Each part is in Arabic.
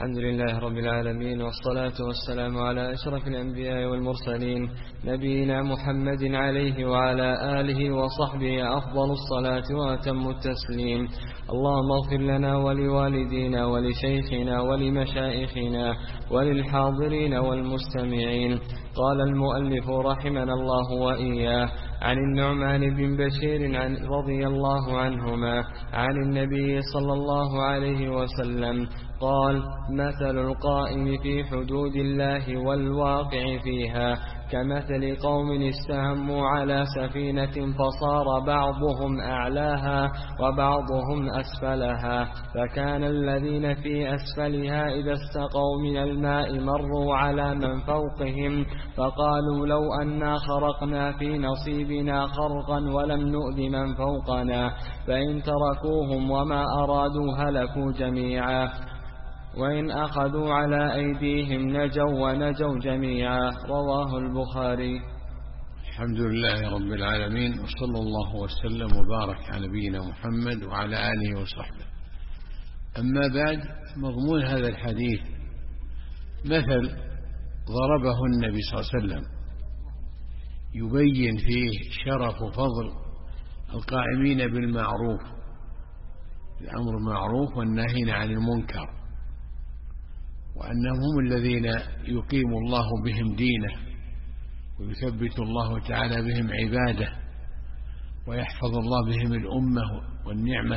الحمد لله رب العالمين، والصلاة والسلام على أشرف الأنبياء والمرسلين، نبينا محمد عليه وعلى آله وصحبه أفضل الصلاة وأتم التسليم. اللهم اغفر لنا ولوالدينا ولشيخنا ولمشائخنا وللحاضرين والمستمعين. قال المؤلف رحمنا الله وإياه: عن النعمان بن بشير رضي الله عنهما عن النبي صلى الله عليه وسلم قال: مثل القائم في حدود الله والواقع فيها كمثل قوم استهموا على سفينة فصار بعضهم أعلاها وبعضهم أسفلها، فكان الذين في أسفلها إذا استقوا من الماء مروا على من فوقهم فقالوا: لو أنا خرقنا في نصيبنا خرقا ولم نؤذ من فوقنا، فإن تركوهم وما أرادوا هلكوا جميعا، وإن أخذوا على أيديهم نجوا ونجوا جميعا. رواه البخاري. الحمد لله رب العالمين، وصلى الله وسلم وبارك على نبينا محمد وعلى آله وصحبه. أما بعد، مضمون هذا الحديث مثل ضربه النبي صلى الله عليه وسلم يبين فيه شرف وفضل القائمين بالمعروف، الأمر بالمعروف والنهي عن المنكر، وأنهم هم الذين يقيم الله بهم دينه ويثبت الله تعالى بهم عباده ويحفظ الله بهم الأمة والنعمة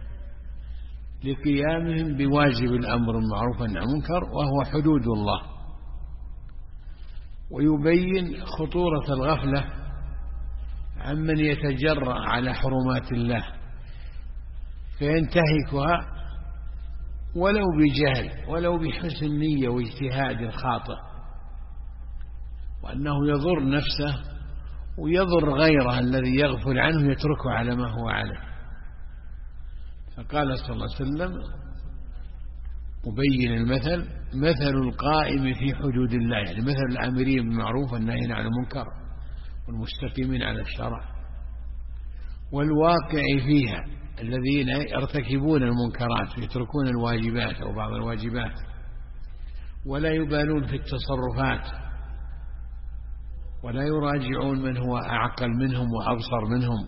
لقيامهم بواجب الأمر بالمعروف والنهي عن المنكر وهو حدود الله، ويبين خطورة الغفلة عمن يتجرأ على حرمات الله فينتهكها ولو بجهل ولو بحسن نية واجتهاد خاطئ، وأنه يضر نفسه ويضر غيره الذي يغفل عنه يتركه على ما هو عليه. فقال صلى الله عليه وسلم مبين المثل: مثل القائم في حدود الله، يعني مثل الآمرين بالمعروف والناهين عن المنكر والمستقيمين على الشرع، والواقع فيها الذين يرتكبون المنكرات ويتركون الواجبات أو بعض الواجبات ولا يبالون في التصرفات ولا يراجعون من هو أعقل منهم وأبصر منهم،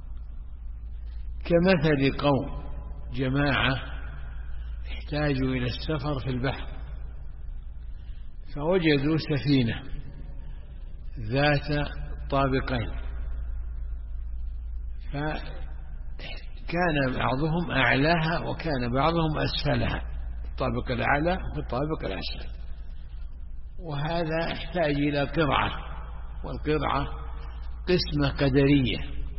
كمثل قوم جماعة احتاجوا إلى السفر في البحر فوجدوا سفينة ذات طابقين، كان بعضهم أعلاها وكان بعضهم أسفلها، الطابق الأعلى والطابق الأسفل، وهذا يحتاج إلى قرعة، والقرعة قسمة قدرية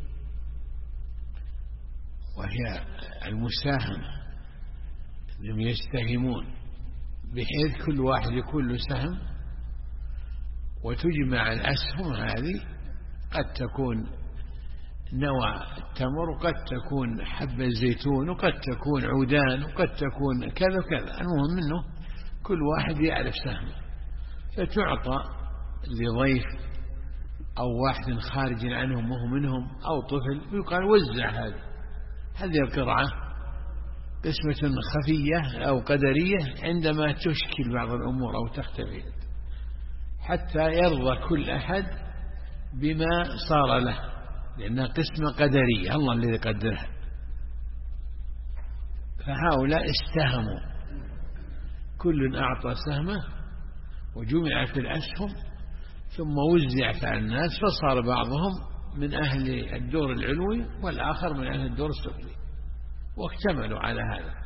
وهي المساهمة، هم يستهمون بحيث كل واحد يكون له سهم وتجمع الأسهم هذه، قد تكون نوى التمر وقد تكون حب الزيتون وقد تكون عودان وقد تكون كذا كذا، المهم منه كل واحد يعرف سهمه، فتعطى لضيف أو واحد خارج عنهم وهو منهم أو طفل، ويقال وزع هذه القرعة قسمة خفية أو قدرية عندما تشكل بعض الأمور أو تختفي، حتى يرضى كل أحد بما صار له، لأنها قسمة قدرية الله الذي قدرها. فهؤلاء استهموا، كل أعطى سهمه وجمعت الأسهم ثم وزعت على الناس، فصار بعضهم من أهل الدور العلوي والآخر من أهل الدور السفلي، واكتملوا على هذا.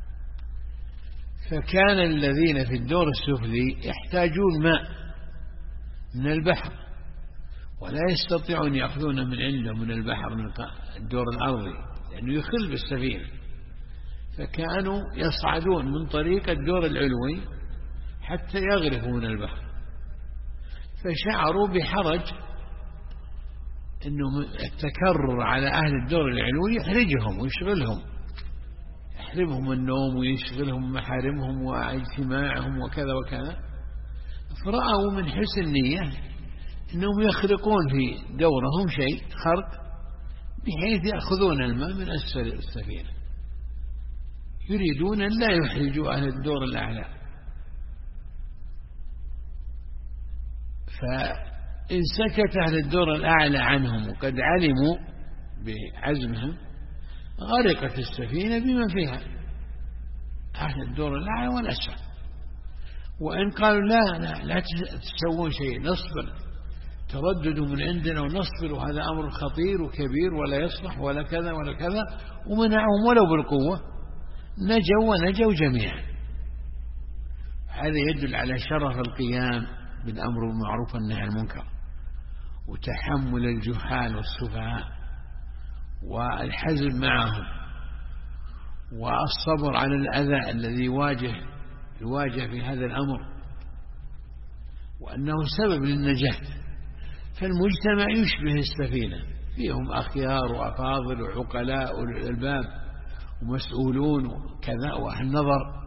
فكان الذين في الدور السفلي يحتاجون ماء من البحر ولا يستطيعون يأخذون من عنده من البحر من الدور الأرضي لأنه يخل بالسفينة، فكانوا يصعدون من طريق الدور العلوي حتى يغرفوا من البحر، فشعروا بحرج أنه التكرر على أهل الدور العلوي يحرجهم ويشغلهم، يحرمهم النوم ويشغلهم محارمهم واجتماعهم وكذا وكذا، فرأوا من حسن نية أنهم يخرقون في دورهم شيء خرق بحيث يأخذون الماء من أسفل السفينة، يريدون أن لا يحرجوا أهل الدور الأعلى فإن سكت أهل الدور الأعلى عنهم وقد علموا بعزمهم غرقت السفينة بما فيها أهل الدور الأعلى والأسفل. وإن قالوا لا تسوون شيء، نصبر، ترددوا من عندنا ونصبر، وهذا أمر خطير وكبير ولا يصلح ولا كذا ولا كذا، ومنعهم ولو بالقوة، نجوا جميعا. هذا يدل على شرف القيام بالأمر بالمعروف والنهي عن المنكر، وتحمل الجهال والسفهاء، والحزم معهم، والصبر على الأذى الذي يواجه في هذا الأمر، وأنه سبب للنجاة. فالمجتمع يشبه السفينة، فيهم أخيار وأفاضل وعقلاء والألباب ومسؤولون وكذا وأهل نظر،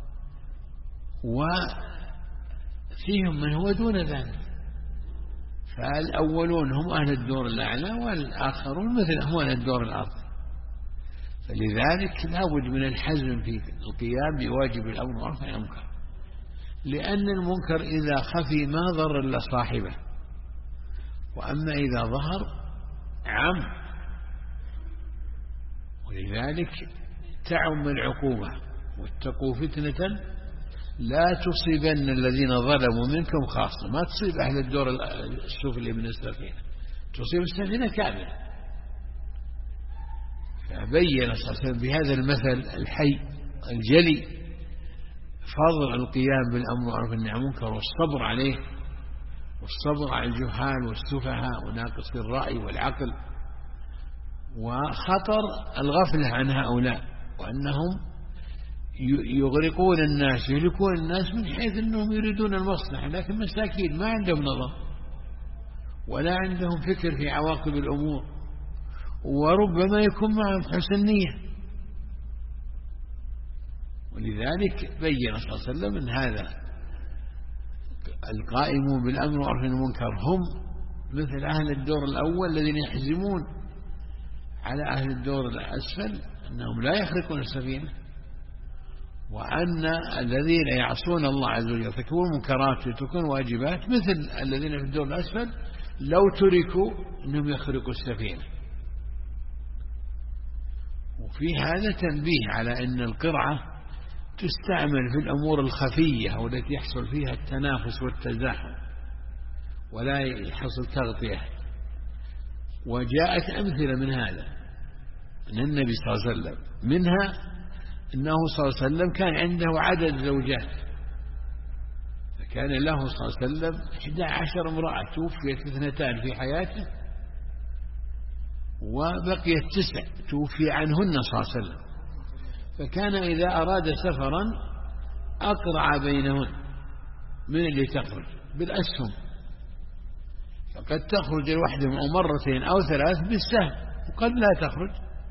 وفيهم من هو دون ذلك. فالأولون هم أهل الدور الأعلى، والآخرون مثلهم أهل الدور الأرضي. فلذلك لا بد من الحزم في القيام بواجب الأمر بالمعروف والنهي عن المنكر، لأن المنكر إذا خفي ما ضر إلا صاحبه، وأما إذا ظهر عم. ولذلك تعم العقوبة، واتقوا فتنة لا تصيبن الذين ظلموا منكم خاصة، ما تصيب أهل الدور السفلي من السفينة، تصيب السفينة كاملة. فبين صلى الله عليه وسلم بهذا المثل الحي الجلي فضل القيام بالأمر بالمعروف والنهي عن المنكر، والصبر عليه، والصبر على الجهال والسفهاء وناقص الرأي والعقل، وخطر الغفلة عن هؤلاء، وأنهم يغرقون الناس، يهلكون الناس من حيث أنهم يريدون المصلحة، لكن مساكين ما عندهم نظر ولا عندهم فكر في عواقب الأمور، وربما يكون معهم حسن نية. ولذلك بين صلى الله عليه وسلم أن هذا القائمون بالأمر بالمعروف والنهي عن المنكر هم مثل أهل الدور الأول الذين يحزمون على أهل الدور الأسفل أنهم لا يخرقون السفينة، وأن الذين يعصون الله عز وجل يرتكبون منكرات ويتركون واجبات مثل الذين في الدور الأسفل لو تركوا أنهم يخرقوا السفينة. وفي هذا تنبيه على أن القرعة تستعمل في الأمور الخفية والتي يحصل فيها التنافس والتزاحم ولا يحصل تغطية. وجاءت أمثلة من هذا من النبي صلى الله عليه وسلم، منها أنه صلى الله عليه وسلم كان عنده عدد زوجات، فكان له صلى الله عليه وسلم 11 امرأة، توفيت 2 في حياته وبقيت 9 توفي عنهن صلى الله عليه وسلم. فكان إذا أراد سفرا أقرع بينهن من اللي تخرج بالأسهم، فقد تخرج الواحدة مرتين أو 3 بالسهم، وقد لا تخرج،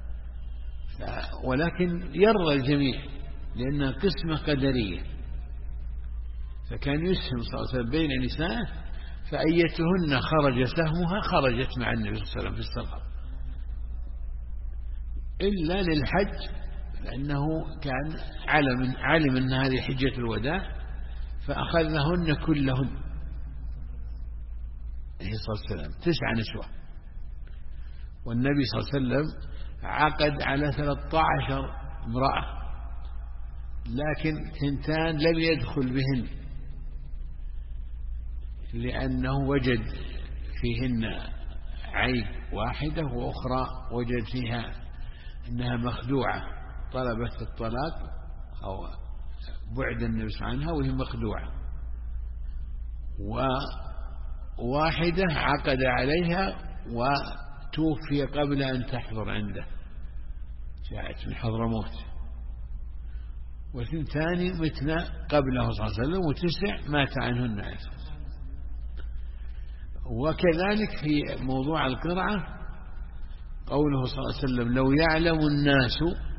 ولكن يرى الجميع لأنها قسمة قدرية. فكان يسهم صلى الله عليه وسلم بين نسائه، فأيتهن خرج سهمها خرجت مع النبي صلى الله عليه وسلم في السفر، إلا للحج، لأنه كان علم أن هذه حجة الوداع، فأخذهن كلهن عليه الصلاة والسلام 9 نسوة. والنبي صلى الله عليه وسلم عقد على 13 امرأة، لكن 2 لم يدخل بهن لأنه وجد فيهن عيب واحدة، وأخرى وجد فيها أنها مخدوعة، طلبت الطلاق أو بعد النبي عنها وهي مخدوعة، وواحدة عقد عليها وتوفي قبل أن تحضر عنده، جاءت من حضرموت، و2 متنا قبله صلى الله عليه وسلم، و9 مات عنهن عليه الصلاة والسلام. وكذلك في موضوع القرعة قوله صلى الله عليه وسلم: لو يعلم الناس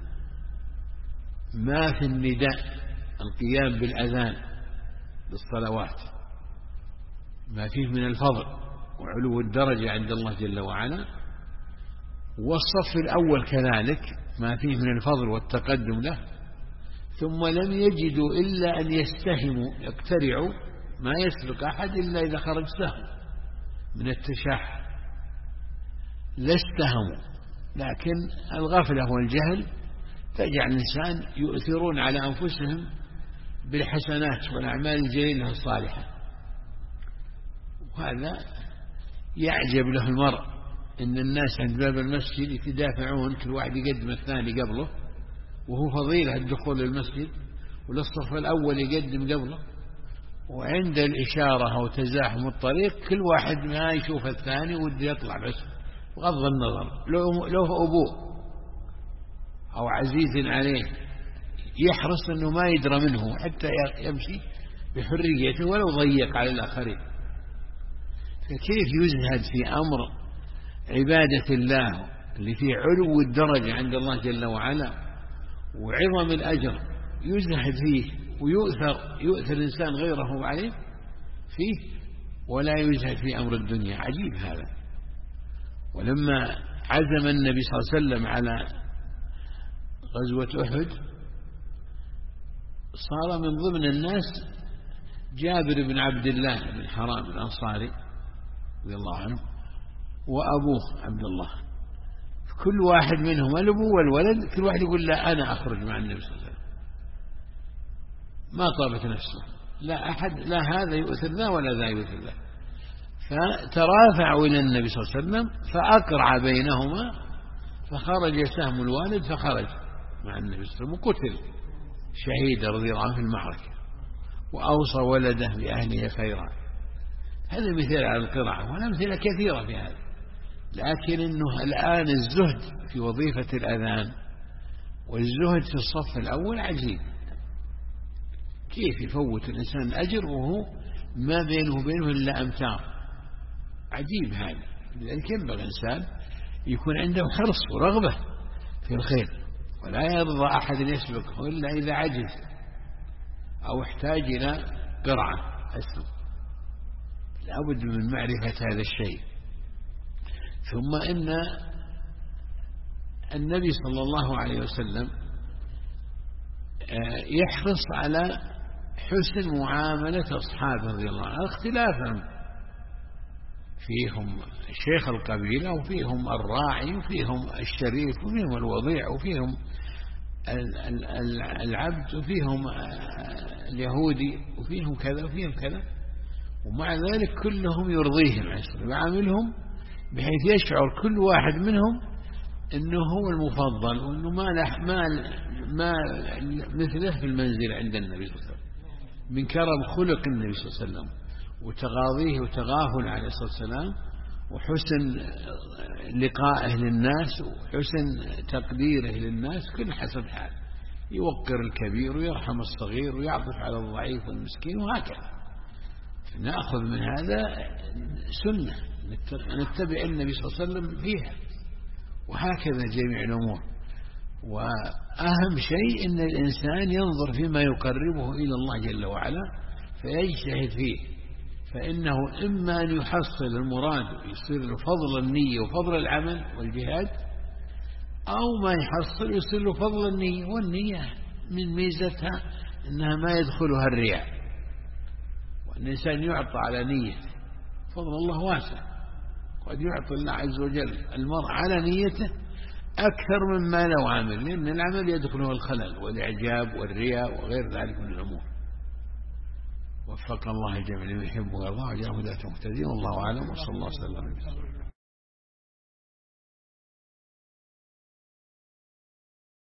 ما في النداء، القيام بالأذان للصلوات، ما فيه من الفضل وعلو الدرجة عند الله جل وعلا، والصف الأول كذلك ما فيه من الفضل والتقدم له، ثم لم يجدوا إلا أن يستهموا يقترعوا ما يسبق أحد إلا إذا خرج سهم من التشح، لا استهموا. لكن الغفلة والجهل تجعل الإنسان يؤثرون على أنفسهم بالحسنات والأعمال الجليلة الصالحة، وهذا يعجب له المرء إن الناس عند باب المسجد يتدافعون، كل واحد يقدم الثاني قبله، وهو فضيلة الدخول للمسجد، وللصف الأول يقدم قبله، وعند الإشارة أو تزاحم الطريق كل واحد ما يشوف الثاني وده يطلع بس بغض النظر لو أبوه أو عزيز عليه، يحرص أنه ما يدرى منه حتى يمشي بحريته ولو ضيق على الآخرين. فكيف يزهد في أمر عبادة الله اللي فيه علو الدرجة عند الله جل وعلا وعظم الأجر، يزهد فيه ويؤثر الإنسان غيره عليه فيه ولا يزهد في أمر الدنيا. عجيب هذا. ولما عزم النبي صلى الله عليه وسلم على غزوة أحد صار من ضمن الناس جابر بن عبد الله بن حرام الأنصاري رضي الله عنه وأبوه عبد الله، كل واحد منهم الأبو والولد كل واحد يقول لا أنا أخرج مع النبي صلى الله عليه وسلم، ما طابت نفسه، لا أحد لا هذا يؤثر ذا ولا ذا يؤثر ذا، فترافعوا إلى النبي صلى الله عليه وسلم فأقرع بينهما، فخرج سهم الوالد فخرج مع النبي صلى الله عليه وسلم وقتل شهيد رضي الله عنه في المعركة، وأوصى ولده بأهله خيرا. هذا مثال على القراءة، والأمثلة كثيرة في هذا. لكن إنه الآن الزهد في وظيفة الأذان والزهد في الصف الأول عجيب. كيف يفوت الإنسان الأجر وهو ما بينه وبينه إلا أمتار؟ عجيب هذا. لذلك ينبغي الإنسان يكون عنده حرص ورغبة في الخير، ولا يرضى أحد يسبقه إلا إذا عجز أو احتاج إلى قرعة أسلم. لا بد من معرفة هذا الشيء. ثم إن النبي صلى الله عليه وسلم يحرص على حسن معاملة أصحابه رضي الله عنه، اختلافا فيهم شيخ القبيلة وفيهم الراعي وفيهم الشريف وفيهم الوضيع وفيهم العبد وفيهم اليهودي وفيهم كذا وفيهم كذا، ومع ذلك كلهم يرضيهم ويعاملهم بحيث يشعر كل واحد منهم أنه هو المفضل وأنه ما مثله في المنزل عند النبي صلى الله عليه وسلم، من كرم خلق النبي صلى الله عليه وسلم وتغاضيه وتغافل عليه الصلاة والسلام وحسن لقائه للناس وحسن تقديره للناس، كل حسب حال، يوقر الكبير ويرحم الصغير ويعطف على الضعيف والمسكين، وهكذا. نأخذ من هذا سنة نتبع النبي صلى الله عليه وسلم فيها، وهكذا جميع الأمور. وأهم شيء أن الإنسان ينظر فيما يقربه إلى الله جل وعلا فيجتهد فيه، فإنه إما أن يحصل المراد يصير له فضل النية وفضل العمل والجهاد، أو ما يحصل يصير له فضل النية، والنية من ميزتها أنها ما يدخلها الرياء، وأن الإنسان يعطى على نية. فضل الله واسع، قد يعطي الله عز وجل المرء على نيته أكثر مما لو عمل، لأن العمل يدخله الخلل والإعجاب والرياء وغير ذلك من الأمور. وفق الله الجميع لما يحب ويرضى وجعله هداة مهتدين، والله أعلم، وصلى الله وسلم على